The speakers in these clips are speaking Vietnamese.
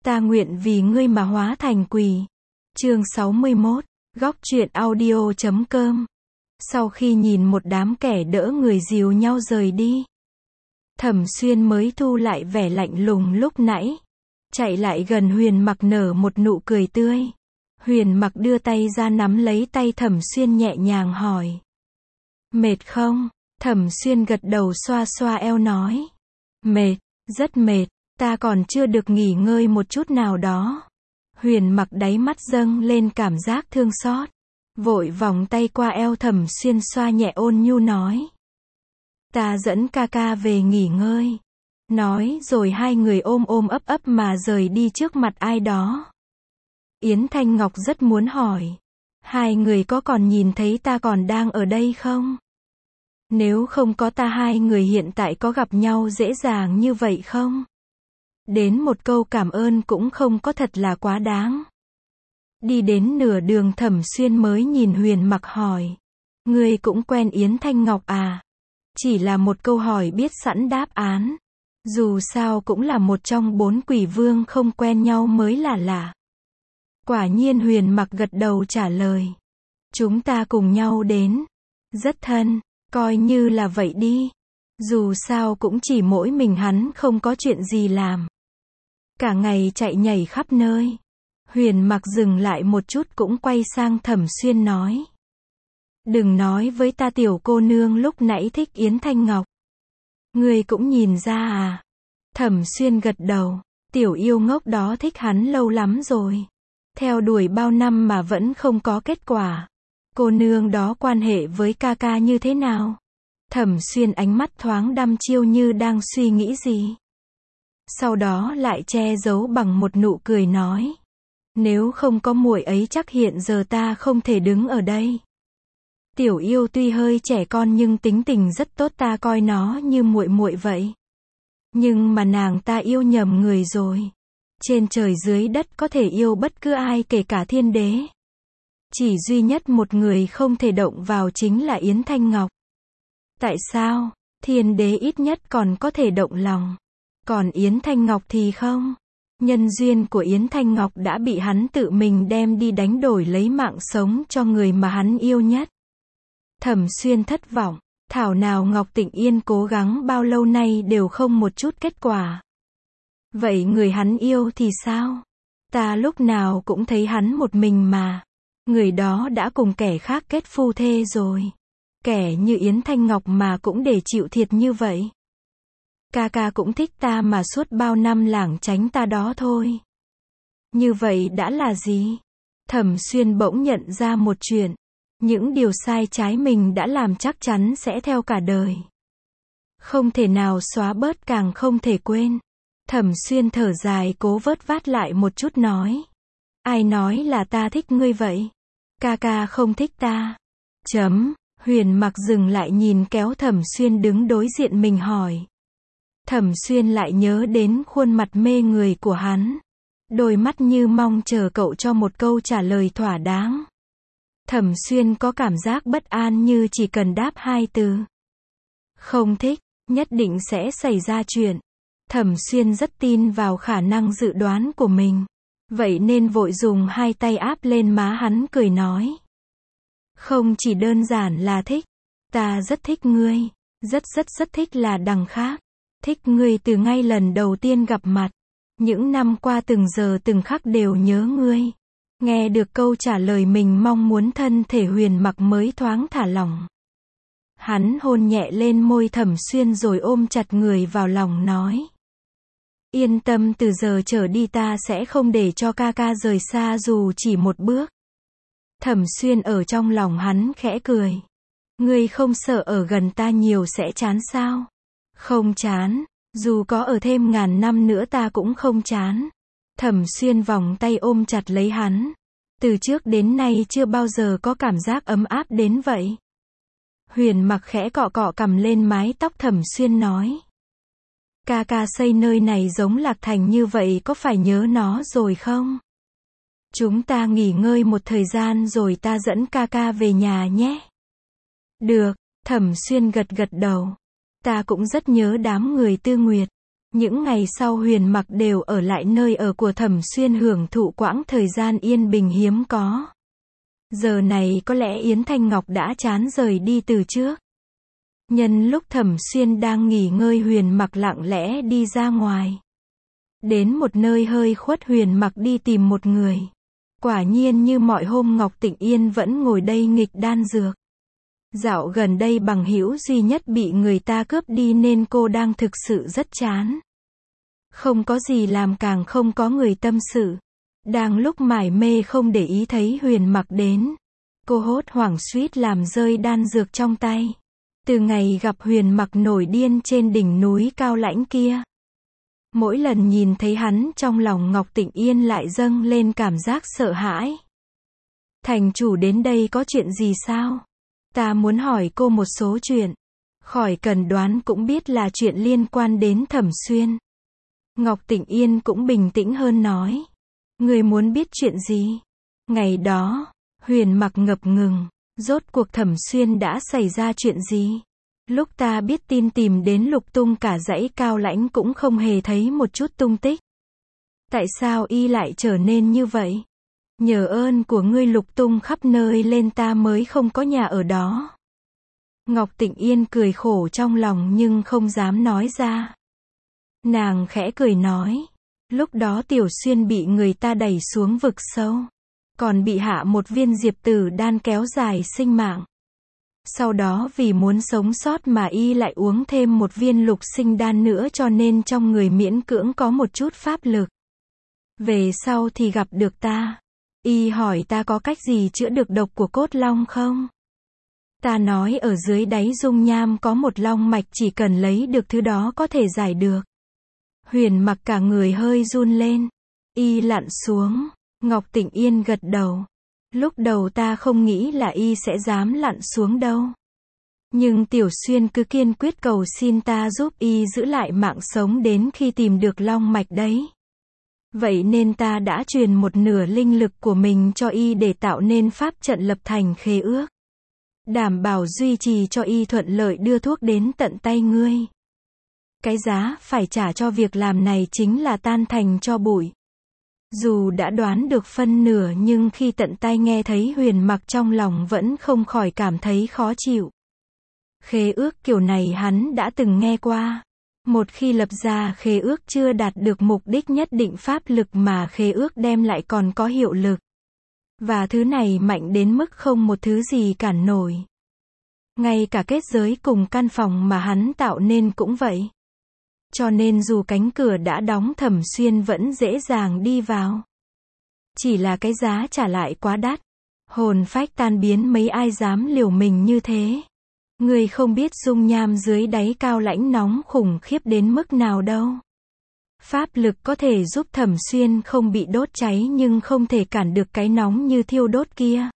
Ta nguyện vì ngươi mà hóa thành quỷ. Chương 61, góc truyện audio.com. Sau khi nhìn một đám kẻ đỡ người dìu nhau rời đi, Thẩm Xuyên mới thu lại vẻ lạnh lùng lúc nãy. Chạy lại gần Huyền Mặc nở một nụ cười tươi. Huyền Mặc đưa tay ra nắm lấy tay Thẩm Xuyên nhẹ nhàng hỏi. Mệt không? Thẩm Xuyên gật đầu xoa xoa eo nói. Mệt, rất mệt, ta còn chưa được nghỉ ngơi một chút nào đó. Huyền Mặc đáy mắt dâng lên cảm giác thương xót. Vội vòng tay qua eo Thẩm Xuyên xoa nhẹ ôn nhu nói. Ta dẫn ca ca về nghỉ ngơi. Nói rồi hai người ôm ôm ấp ấp mà rời đi trước mặt ai đó. Yến Thanh Ngọc rất muốn hỏi. Hai người có còn nhìn thấy ta còn đang ở đây không? Nếu không có ta hai người hiện tại có gặp nhau dễ dàng như vậy không? Đến một câu cảm ơn cũng không có, thật là quá đáng. Đi đến nửa đường Thẩm Xuyên mới nhìn Huyền Mặc hỏi. Ngươi cũng quen Yến Thanh Ngọc à? Chỉ là một câu hỏi biết sẵn đáp án. Dù sao cũng là một trong 4 quỷ vương, không quen nhau mới là lạ. Quả nhiên Huyền Mặc gật đầu trả lời. Chúng ta cùng nhau đến. Rất thân, coi như là vậy đi. Dù sao cũng chỉ mỗi mình hắn không có chuyện gì làm. Cả ngày chạy nhảy khắp nơi. Huyền Mặc dừng lại một chút cũng quay sang Thẩm Xuyên nói. Đừng nói với ta tiểu cô nương lúc nãy thích Yến Thanh Ngọc. Ngươi cũng nhìn ra à? Thẩm Xuyên gật đầu. Tiểu yêu ngốc đó thích hắn lâu lắm rồi. Theo đuổi bao năm mà vẫn không có kết quả. Cô nương đó quan hệ với ca ca như thế nào? Thẩm Xuyên ánh mắt thoáng đăm chiêu như đang suy nghĩ gì. Sau đó lại che giấu bằng một nụ cười nói. Nếu không có muội ấy chắc hiện giờ ta không thể đứng ở đây. Tiểu yêu tuy hơi trẻ con nhưng tính tình rất tốt, ta coi nó như muội muội vậy. Nhưng mà nàng ta yêu nhầm người rồi. Trên trời dưới đất có thể yêu bất cứ ai, kể cả thiên đế. Chỉ duy nhất một người không thể động vào chính là Yến Thanh Ngọc. Tại sao? Thiên đế ít nhất còn có thể động lòng. Còn Yến Thanh Ngọc thì không. Nhân duyên của Yến Thanh Ngọc đã bị hắn tự mình đem đi đánh đổi lấy mạng sống cho người mà hắn yêu nhất. Thẩm Xuyên thất vọng. Thảo nào Ngọc Tịnh Yên cố gắng bao lâu nay đều không một chút kết quả. Vậy người hắn yêu thì sao? Ta lúc nào cũng thấy hắn một mình mà. Người đó đã cùng kẻ khác kết phu thê rồi. Kẻ như Yến Thanh Ngọc mà cũng để chịu thiệt như vậy. Ca ca cũng thích ta mà suốt bao năm lảng tránh ta đó thôi. Như vậy đã là gì? Thẩm Xuyên bỗng nhận ra một chuyện. Những điều sai trái mình đã làm chắc chắn sẽ theo cả đời. Không thể nào xóa bớt, càng không thể quên. Thẩm Xuyên thở dài cố vớt vát lại một chút nói. Ai nói là ta thích ngươi vậy? Ca ca không thích ta. Huyền Mặc dừng lại nhìn kéo Thẩm Xuyên đứng đối diện mình hỏi. Thẩm Xuyên lại nhớ đến khuôn mặt mê người của hắn. Đôi mắt như mong chờ cậu cho một câu trả lời thỏa đáng. Thẩm Xuyên có cảm giác bất an như chỉ cần đáp 2 từ. Không thích, nhất định sẽ xảy ra chuyện. Thẩm Xuyên rất tin vào khả năng dự đoán của mình. Vậy nên vội dùng 2 tay áp lên má hắn cười nói. Không chỉ đơn giản là thích. Ta rất thích ngươi. Rất thích là đằng khác. Thích ngươi từ ngay lần đầu tiên gặp mặt. Những năm qua từng giờ từng khắc đều nhớ ngươi. Nghe được câu trả lời mình mong muốn, thân thể Huyền Mặc mới thoáng thả lỏng. Hắn hôn nhẹ lên môi Thẩm Xuyên rồi ôm chặt người vào lòng nói. Yên tâm, từ giờ trở đi ta sẽ không để cho ca ca rời xa dù chỉ một bước. Thẩm Xuyên ở trong lòng hắn khẽ cười. Ngươi không sợ ở gần ta nhiều sẽ chán sao? Không chán, dù có ở thêm ngàn năm nữa ta cũng không chán. Thẩm Xuyên vòng tay ôm chặt lấy hắn. Từ trước đến nay chưa bao giờ có cảm giác ấm áp đến vậy. Huyền Mặc khẽ cọ cọ cằm lên mái tóc Thẩm Xuyên nói. Ca ca xây nơi này giống Lạc Thành như vậy, có phải nhớ nó rồi không? Chúng ta nghỉ ngơi một thời gian rồi ta dẫn ca ca về nhà nhé. Được, Thẩm Xuyên gật gật đầu. Ta cũng rất nhớ đám người Tư Nguyệt. Những ngày sau Huyền Mặc đều ở lại nơi ở của Thẩm Xuyên hưởng thụ quãng thời gian yên bình hiếm có. Giờ này có lẽ Yến Thanh Ngọc đã chán rời đi từ trước. Nhân lúc Thẩm Xuyên đang nghỉ ngơi Huyền Mặc lặng lẽ đi ra ngoài. Đến một nơi hơi khuất Huyền Mặc đi tìm một người. Quả nhiên như mọi hôm Ngọc Tịnh Yên vẫn ngồi đây nghịch đan dược. Dạo gần đây bằng hữu duy nhất bị người ta cướp đi nên cô đang thực sự rất chán. Không có gì làm càng không có người tâm sự. Đang lúc mải mê không để ý thấy Huyền Mặc đến. Cô hốt hoảng suýt làm rơi đan dược trong tay. Từ ngày gặp Huyền Mặc nổi điên trên đỉnh núi cao lãnh kia. Mỗi lần nhìn thấy hắn trong lòng Ngọc Tịnh Yên lại dâng lên cảm giác sợ hãi. Thành chủ đến đây có chuyện gì sao? Ta muốn hỏi cô một số chuyện. Khỏi cần đoán cũng biết là chuyện liên quan đến Thẩm Xuyên. Ngọc Tịnh Yên cũng bình tĩnh hơn nói. Người muốn biết chuyện gì? Ngày đó, Huyền Mặc ngập ngừng. Rốt cuộc Thẩm Xuyên đã xảy ra chuyện gì? Lúc ta biết tin tìm đến lục tung cả dãy cao lãnh cũng không hề thấy một chút tung tích. Tại sao y lại trở nên như vậy? Nhờ ơn của ngươi lục tung khắp nơi lên ta mới không có nhà ở đó. Ngọc Tịnh Yên cười khổ trong lòng nhưng không dám nói ra. Nàng khẽ cười nói. Lúc đó Tiểu Xuyên bị người ta đẩy xuống vực sâu. Còn bị hạ một viên diệp tử đan kéo dài sinh mạng. Sau đó vì muốn sống sót mà y lại uống thêm một viên lục sinh đan nữa cho nên trong người miễn cưỡng có một chút pháp lực. Về sau thì gặp được ta. Y hỏi ta có cách gì chữa được độc của cốt long không? Ta nói ở dưới đáy dung nham có một long mạch chỉ cần lấy được thứ đó có thể giải được. Huyền Mặc cả người hơi run lên. Y lặn xuống. Ngọc Tịnh Yên gật đầu. Lúc đầu ta không nghĩ là y sẽ dám lặn xuống đâu. Nhưng Tiểu Xuyên cứ kiên quyết cầu xin ta giúp y giữ lại mạng sống đến khi tìm được long mạch đấy. Vậy nên ta đã truyền một nửa linh lực của mình cho y để tạo nên pháp trận lập thành khế ước. Đảm bảo duy trì cho y thuận lợi đưa thuốc đến tận tay ngươi. Cái giá phải trả cho việc làm này chính là tan thành tro bụi. Dù đã đoán được phân nửa nhưng khi tận tay nghe thấy Huyền Mặc trong lòng vẫn không khỏi cảm thấy khó chịu. Khế ước kiểu này hắn đã từng nghe qua. Một khi lập ra khế ước chưa đạt được mục đích nhất định pháp lực mà khế ước đem lại còn có hiệu lực. Và thứ này mạnh đến mức không một thứ gì cản nổi. Ngay cả kết giới cùng căn phòng mà hắn tạo nên cũng vậy. Cho nên dù cánh cửa đã đóng Thẩm Xuyên vẫn dễ dàng đi vào. Chỉ là cái giá trả lại quá đắt. Hồn phách tan biến mấy ai dám liều mình như thế. Người không biết dung nham dưới đáy cao lãnh nóng khủng khiếp đến mức nào đâu. Pháp lực có thể giúp Thẩm Xuyên không bị đốt cháy nhưng không thể cản được cái nóng như thiêu đốt kia.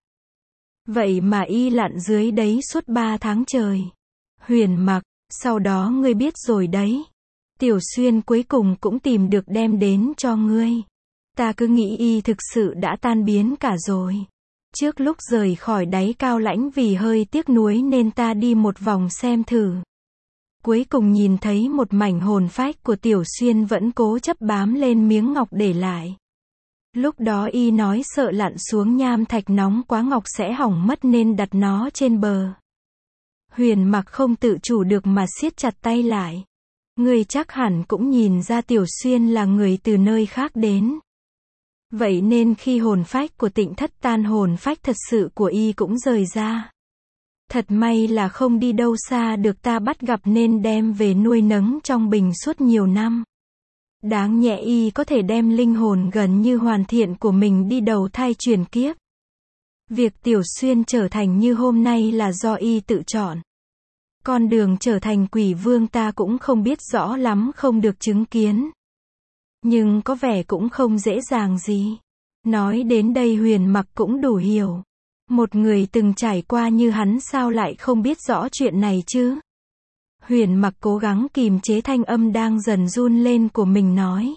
Vậy mà y lặn dưới đấy suốt 3 tháng trời. Huyền Mặc, sau đó ngươi biết rồi đấy. Tiểu Xuyên cuối cùng cũng tìm được đem đến cho ngươi. Ta cứ nghĩ y thực sự đã tan biến cả rồi. Trước lúc rời khỏi đáy cao lãnh vì hơi tiếc nuối nên ta đi một vòng xem thử. Cuối cùng nhìn thấy một mảnh hồn phách của Tiểu Xuyên vẫn cố chấp bám lên miếng ngọc để lại. Lúc đó y nói sợ lặn xuống nham thạch nóng quá ngọc sẽ hỏng mất nên đặt nó trên bờ. Huyền Mặc không tự chủ được mà siết chặt tay lại. Ngươi chắc hẳn cũng nhìn ra Tiểu Xuyên là người từ nơi khác đến. Vậy nên khi hồn phách của Tịnh Thất tan hồn phách thật sự của y cũng rời ra. Thật may là không đi đâu xa được ta bắt gặp nên đem về nuôi nấng trong bình suốt nhiều năm. Đáng nhẽ y có thể đem linh hồn gần như hoàn thiện của mình đi đầu thai chuyển kiếp. Việc Tiểu Xuyên trở thành như hôm nay là do y tự chọn. Con đường trở thành quỷ vương ta cũng không biết rõ lắm không được chứng kiến. Nhưng có vẻ cũng không dễ dàng gì. Nói đến đây Huyền Mặc cũng đủ hiểu. Một người từng trải qua như hắn sao lại không biết rõ chuyện này chứ? Huyền Mặc cố gắng kìm chế thanh âm đang dần run lên của mình nói.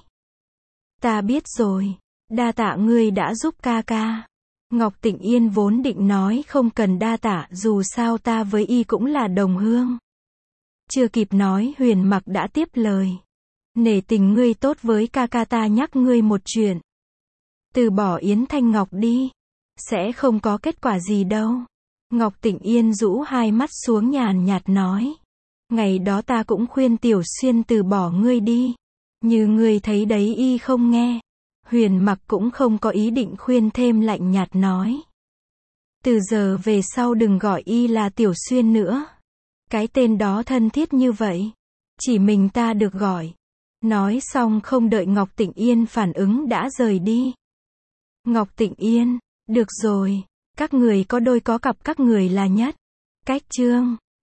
Ta biết rồi. Đa tạ ngươi đã giúp ca ca. Ngọc Tịnh Yên vốn định nói không cần đa tạ dù sao ta với y cũng là đồng hương. Chưa kịp nói Huyền Mặc đã tiếp lời. Nể tình ngươi tốt với ca ca, ta nhắc ngươi một chuyện. Từ bỏ Yến Thanh Ngọc đi. Sẽ không có kết quả gì đâu. Ngọc Tịnh Yên rũ hai mắt xuống nhàn nhạt nói. Ngày đó ta cũng khuyên Tiểu Xuyên từ bỏ ngươi đi. Như ngươi thấy đấy, y không nghe. Huyền Mặc cũng không có ý định khuyên thêm, lạnh nhạt nói. Từ giờ về sau đừng gọi y là Tiểu Xuyên nữa. Cái tên đó thân thiết như vậy. Chỉ mình ta được gọi. Nói xong không đợi Ngọc Tịnh Yên phản ứng đã rời đi. Ngọc Tịnh Yên, được rồi. Các người có đôi có cặp, các người là nhất. Cách chương